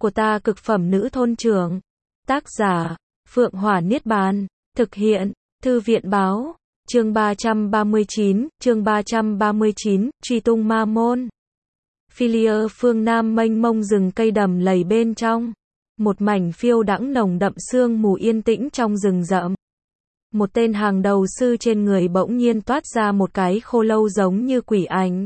của ta cực phẩm nữ thôn trưởng. Tác giả, Phượng Hỏa Niết Bàn. Thực hiện, Thư viện báo. Chương 339, truy tung ma môn. Philia phương Nam mênh mông rừng cây đầm lầy bên trong. Một mảnh phiêu đãng nồng đậm sương mù yên tĩnh trong rừng rậm. Một tên hàng đầu sư trên người bỗng nhiên toát ra một cái khô lâu giống như quỷ ảnh.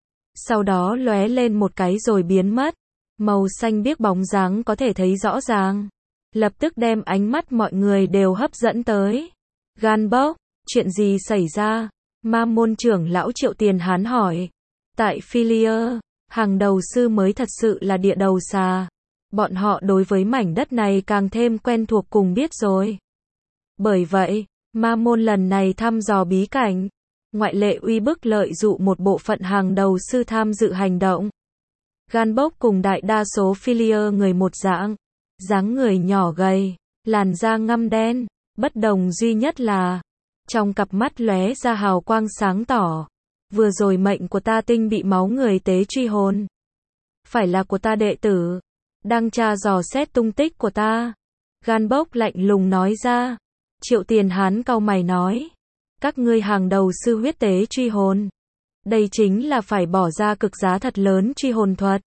Sau đó lóe lên một cái rồi biến mất. Màu xanh biếc bóng dáng có thể thấy rõ ràng. Lập tức đem ánh mắt mọi người đều hấp dẫn tới. Gan bốc, chuyện gì xảy ra? Ma môn trưởng lão Triệu Tiền Hán hỏi. Tại Philia, hàng đầu sư mới thật sự là địa đầu xà. Bọn họ đối với mảnh đất này càng thêm quen thuộc cùng biết rồi. Bởi vậy, ma môn lần này thăm dò bí cảnh, ngoại lệ uy bức lợi dụ một bộ phận hàng đầu sư tham dự hành động. Gan bốc cùng đại đa số Philia người một dạng, dáng người nhỏ gầy, làn da ngăm đen, bất đồng duy nhất là trong cặp mắt lóe ra hào quang sáng tỏ. Vừa rồi mệnh của ta tinh bị máu người tế truy hồn. Phải là của ta đệ tử, đang tra dò xét tung tích của ta. Gan bốc lạnh lùng nói ra. Triệu Tiền Hán cau mày nói. Các ngươi hàng đầu sư huyết tế truy hồn. Đây chính là phải bỏ ra cực giá thật lớn truy hồn thuật.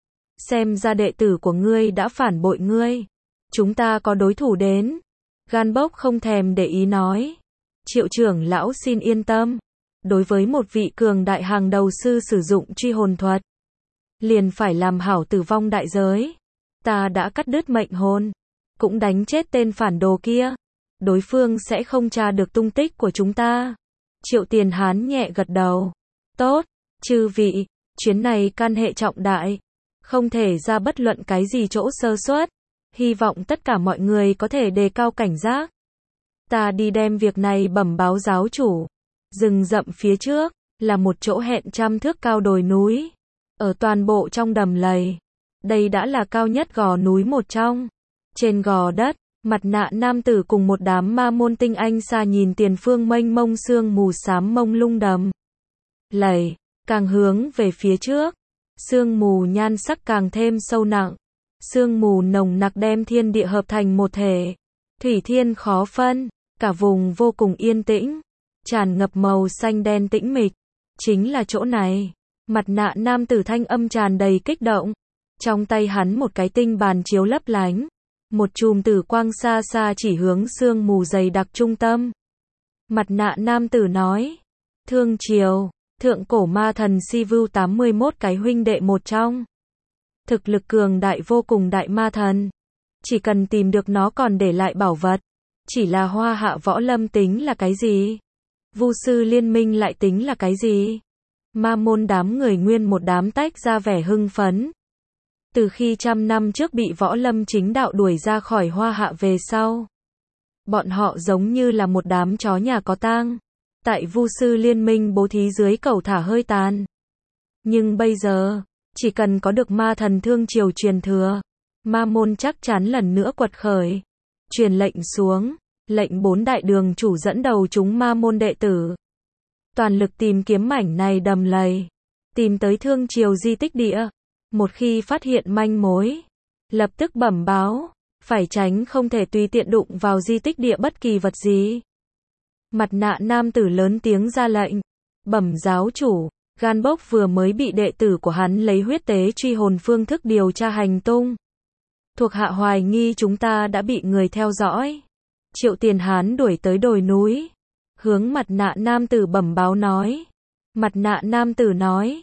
Xem ra đệ tử của ngươi đã phản bội ngươi. Chúng ta có đối thủ đến. Gan bốc không thèm để ý nói. Triệu trưởng lão xin yên tâm. Đối với một vị cường đại hàng đầu sư sử dụng truy hồn thuật, liền phải làm hảo tử vong đại giới. Ta đã cắt đứt mệnh hồn, cũng đánh chết tên phản đồ kia. Đối phương sẽ không tra được tung tích của chúng ta. Triệu Tiền Hán nhẹ gật đầu. Tốt, chư vị, chuyến này can hệ trọng đại. Không thể ra bất luận cái gì chỗ sơ suất. Hy vọng tất cả mọi người có thể đề cao cảnh giác. Ta đi đem việc này bẩm báo giáo chủ. Rừng rậm phía trước, là một chỗ hẹn trăm thước cao đồi núi. Ở toàn bộ trong đầm lầy. Đây đã là cao nhất gò núi một trong. Trên gò đất, mặt nạ nam tử cùng một đám ma môn tinh anh xa nhìn tiền phương mênh mông sương mù xám mông lung đầm lầy, càng hướng về phía trước. Sương mù nhan sắc càng thêm sâu nặng. Sương mù nồng nặc đem thiên địa hợp thành một thể. Thủy thiên khó phân, cả vùng vô cùng yên tĩnh. Tràn ngập màu xanh đen tĩnh mịch. Chính là chỗ này. Mặt nạ nam tử thanh âm tràn đầy kích động. Trong tay hắn một cái tinh bàn chiếu lấp lánh. Một chùm tử quang xa xa chỉ hướng sương mù dày đặc trung tâm. Mặt nạ nam tử nói. Thương triều, thượng cổ ma thần Sivu 81 cái huynh đệ một trong. Thực lực cường đại vô cùng đại ma thần. Chỉ cần tìm được nó còn để lại bảo vật. Chỉ là Hoa Hạ Võ Lâm tính là cái gì? Vu sư liên minh lại tính là cái gì? Ma môn đám người nguyên một đám tách ra vẻ hưng phấn. Từ khi trăm năm trước bị Võ Lâm chính đạo đuổi ra khỏi Hoa Hạ về sau, bọn họ giống như là một đám chó nhà có tang. Tại Vu sư liên minh bố thí dưới cẩu thả hơi tàn. Nhưng bây giờ, chỉ cần có được ma thần thương triều truyền thừa, ma môn chắc chắn lần nữa quật khởi. Truyền lệnh xuống, lệnh 4 đại đường chủ dẫn đầu chúng ma môn đệ tử. Toàn lực tìm kiếm mảnh này đầm lầy. Tìm tới thương triều di tích địa. Một khi phát hiện manh mối, lập tức bẩm báo. Phải tránh không thể tùy tiện đụng vào di tích địa bất kỳ vật gì. Mặt nạ nam tử lớn tiếng ra lệnh. Bẩm giáo chủ, Gan bốc vừa mới bị đệ tử của hắn lấy huyết tế truy hồn phương thức điều tra hành tung. Thuộc hạ hoài nghi chúng ta đã bị người theo dõi. Triệu Tiền Hán đuổi tới đồi núi. Hướng mặt nạ nam tử bẩm báo nói. Mặt nạ nam tử nói.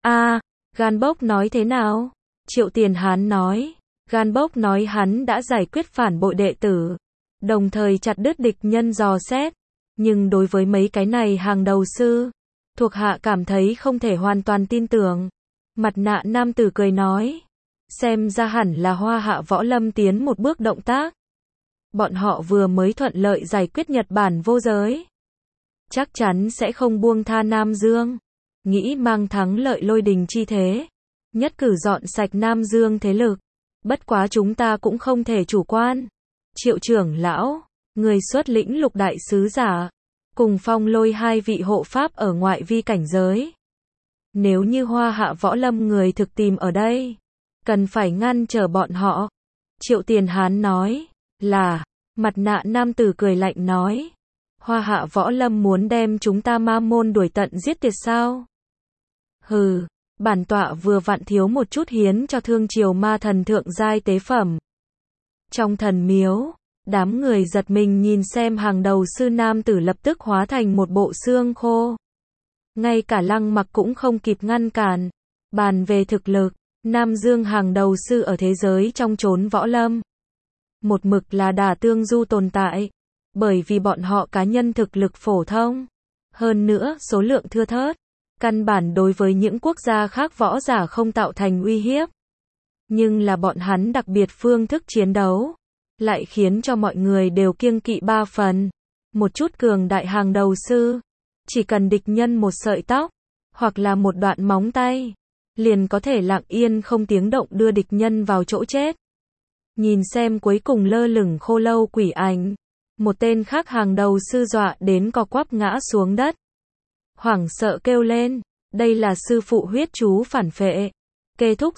Gan bốc nói thế nào? Triệu Tiền Hán nói. Gan bốc nói hắn đã giải quyết phản bội đệ tử. Đồng thời chặt đứt địch nhân dò xét. Nhưng đối với mấy cái này hàng đầu sư, thuộc hạ cảm thấy không thể hoàn toàn tin tưởng. Mặt nạ nam tử cười nói. Xem ra hẳn là Hoa Hạ Võ Lâm tiến một bước động tác. Bọn họ vừa mới thuận lợi giải quyết Nhật Bản vô giới. Chắc chắn sẽ không buông tha Nam Dương. Nghĩ mang thắng lợi Lôi Đình chi thế. Nhất cử dọn sạch Nam Dương thế lực. Bất quá chúng ta cũng không thể chủ quan. Triệu trưởng lão, người xuất lĩnh Lục đại sứ giả, cùng Phong Lôi 2 vị hộ pháp ở ngoại vi cảnh giới. Nếu như Hoa Hạ Võ Lâm người thực tìm ở đây, cần phải ngăn trở bọn họ. Triệu Tiền Hán nói, là, mặt nạ nam tử cười lạnh nói, Hoa Hạ Võ Lâm muốn đem chúng ta ma môn đuổi tận giết tuyệt sao? Hừ, bản tọa vừa vặn thiếu một chút hiến cho Thương Triều ma thần thượng giai tế phẩm. Trong thần miếu, đám người giật mình nhìn xem hàng đầu sư nam tử lập tức hóa thành một bộ xương khô. Ngay cả Lăng Mặc cũng không kịp ngăn cản. Bàn về thực lực, Nam Dương hàng đầu sư ở thế giới trong chốn võ lâm. Một mực là đả tương du tồn tại. Bởi vì bọn họ cá nhân thực lực phổ thông. Hơn nữa số lượng thưa thớt. Căn bản đối với những quốc gia khác võ giả không tạo thành uy hiếp. Nhưng là bọn hắn đặc biệt phương thức chiến đấu. Lại khiến cho mọi người đều kiêng kỵ ba phần. Một chút cường đại hàng đầu sư. Chỉ cần địch nhân một sợi tóc. Hoặc là một đoạn móng tay. Liền có thể lặng yên không tiếng động đưa địch nhân vào chỗ chết. Nhìn xem cuối cùng lơ lửng khô lâu quỷ ảnh. Một tên khác hàng đầu sư dọa đến co quắp ngã xuống đất. Hoảng sợ kêu lên. Đây là sư phụ huyết chú phản phệ. Kết thúc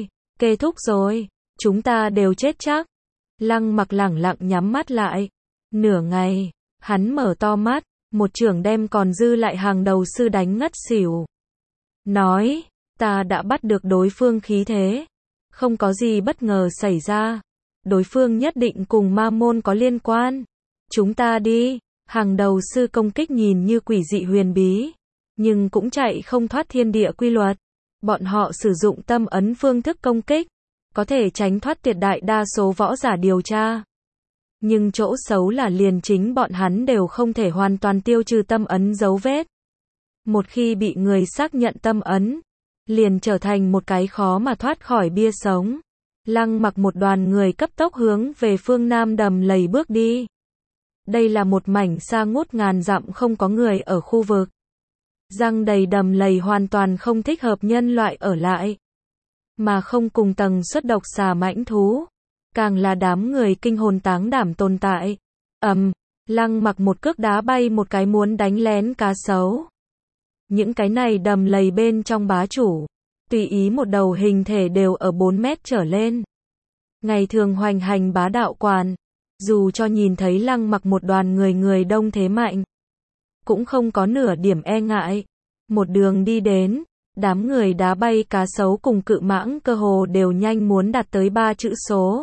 rồi. Chúng ta đều chết chắc. Lăng Mặc lẳng lặng nhắm mắt lại. Nửa ngày, hắn mở to mắt. Một chưởng đem còn dư lại hàng đầu sư đánh ngất xỉu. Nói, ta đã bắt được đối phương khí thế. Không có gì bất ngờ xảy ra. Đối phương nhất định cùng ma môn có liên quan. Chúng ta đi. Hàng đầu sư công kích nhìn như quỷ dị huyền bí. Nhưng cũng chạy không thoát thiên địa quy luật. Bọn họ sử dụng tâm ấn phương thức công kích. Có thể tránh thoát tuyệt đại đa số võ giả điều tra. Nhưng chỗ xấu là liền chính bọn hắn đều không thể hoàn toàn tiêu trừ tâm ấn dấu vết. Một khi bị người xác nhận tâm ấn, liền trở thành một cái khó mà thoát khỏi bia sống. Lăng Mặc một đoàn người cấp tốc hướng về phương Nam đầm lầy bước đi. Đây là một mảnh xa ngút ngàn dặm không có người ở khu vực. Răng đầy đầm lầy hoàn toàn không thích hợp nhân loại ở lại. Mà không cùng tầng suất độc xà mãnh thú. Càng là đám người kinh hồn táng đảm tồn tại. Lăng Mặc một cước đá bay một cái muốn đánh lén cá sấu. Những cái này đầm lầy bên trong bá chủ. Tùy ý một đầu hình thể đều ở 4 mét trở lên. Ngày thường hoành hành bá đạo quan. Dù cho nhìn thấy Lăng Mặc một đoàn người đông thế mạnh. Cũng không có nửa điểm e ngại. Một đường đi đến. Đám người đá bay cá sấu cùng cự mãng cơ hồ đều nhanh muốn đạt tới 3 chữ số.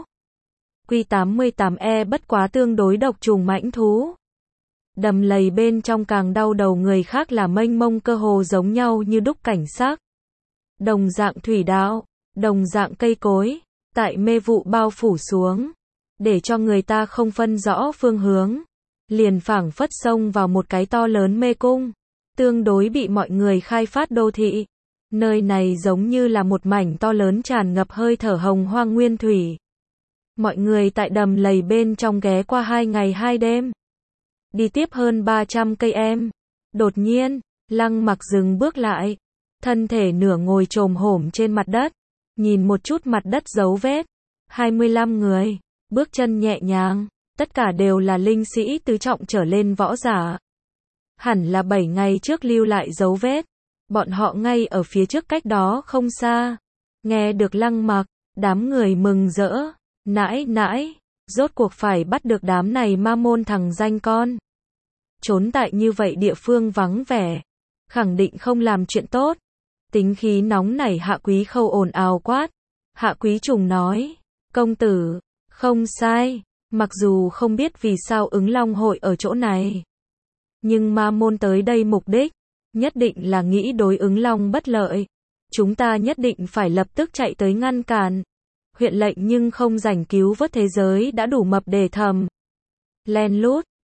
Q88E bất quá tương đối độc trùng mãnh thú. Đầm lầy bên trong càng đau đầu người khác là mênh mông cơ hồ giống nhau như đúc cảnh sắc. Đồng dạng thủy đạo, đồng dạng cây cối, tại mê vụ bao phủ xuống. Để cho người ta không phân rõ phương hướng. Liền phảng phất xông vào một cái to lớn mê cung. Tương đối bị mọi người khai phát đô thị. Nơi này giống như là một mảnh to lớn tràn ngập hơi thở hồng hoang nguyên thủy. Mọi người tại đầm lầy bên trong ghé qua 2 ngày 2 đêm. Đi tiếp hơn 300 cây em. Đột nhiên, Lăng Mặc dừng bước lại. Thân thể nửa ngồi chồm hổm trên mặt đất. Nhìn một chút mặt đất dấu vết. 25 người. Bước chân nhẹ nhàng. Tất cả đều là linh sĩ tứ trọng trở lên võ giả. Hẳn là 7 ngày trước lưu lại dấu vết. Bọn họ ngay ở phía trước cách đó không xa. Nghe được Lăng Mặc, đám người mừng rỡ. Nãi, rốt cuộc phải bắt được đám này ma môn thằng danh con. Trốn tại như vậy địa phương vắng vẻ. Khẳng định không làm chuyện tốt. Tính khí nóng nảy Hạ Quý Khâu ồn ào quát. Hạ Quý Trùng nói, công tử, không sai. Mặc dù không biết vì sao ứng long hội ở chỗ này. Nhưng ma môn tới đây mục đích. Nhất định là nghĩ đối ứng long bất lợi. Chúng ta nhất định phải lập tức chạy tới ngăn cản. Huyện lệnh nhưng không rảnh cứu vớt thế giới đã đủ mập để thầm. Len lút,